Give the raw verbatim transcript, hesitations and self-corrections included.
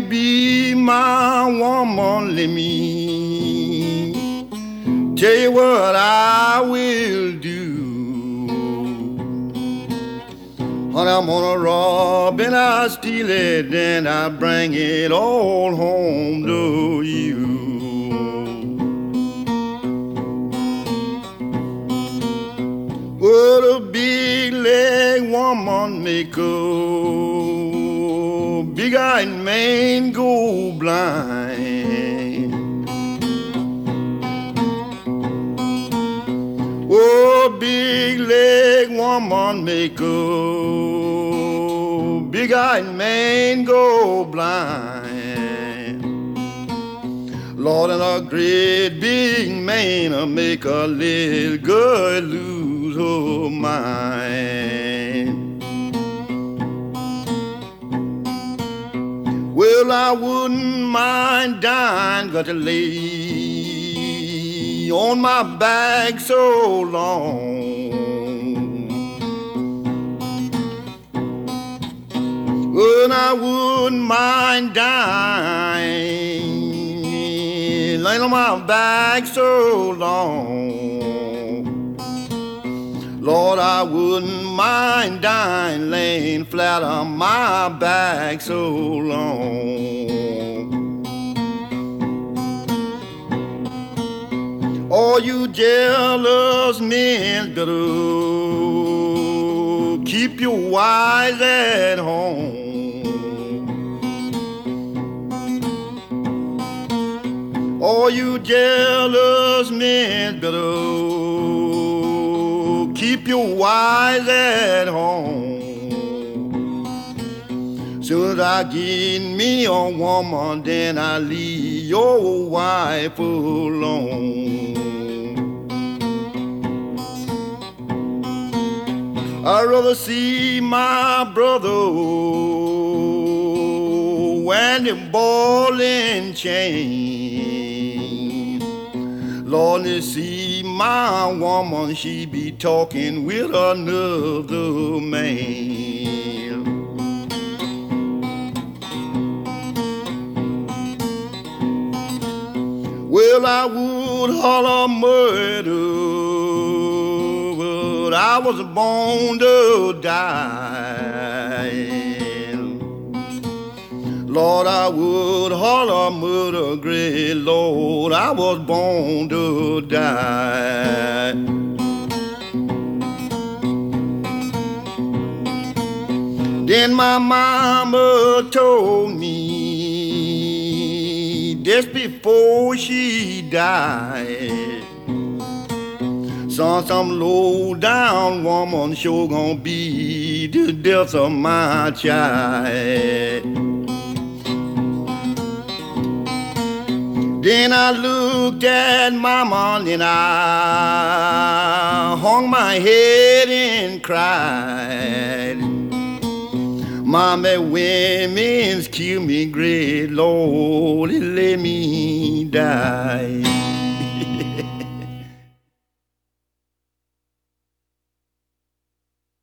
can't be my woman, let me tell you what I will do. Honey, I'm gonna rob and I steal it, then I bring it all home to you. What a big leg woman make a big-eyed man go blind. Oh, big leg woman make a big-eyed man go blind. Lord, and a great big man will make a little girl lose her mind. Well, I wouldn't mind dying, got to lay on my back so long. Well, I wouldn't mind dying, laying on my back so long. Lord, I wouldn't mind dying, laying flat on my back so long. All you jealous men better keep your wives at home. All you jealous men better keep your wives at home. Soon as I get me a woman, then I leave your wife alone. I'd rather see my brother when the ball and chain. Lord, to see my woman, she be talking with another man. Well, I would holler murder, but I was born to die. Lord, I would holler murder, great Lord, I was born to die. Then my mama told me just before she died, son, some low down woman sure gonna be the death of my child. Then I looked at mama and I hung my head and cried. Mama, women's kill me, great Lord, it let me die.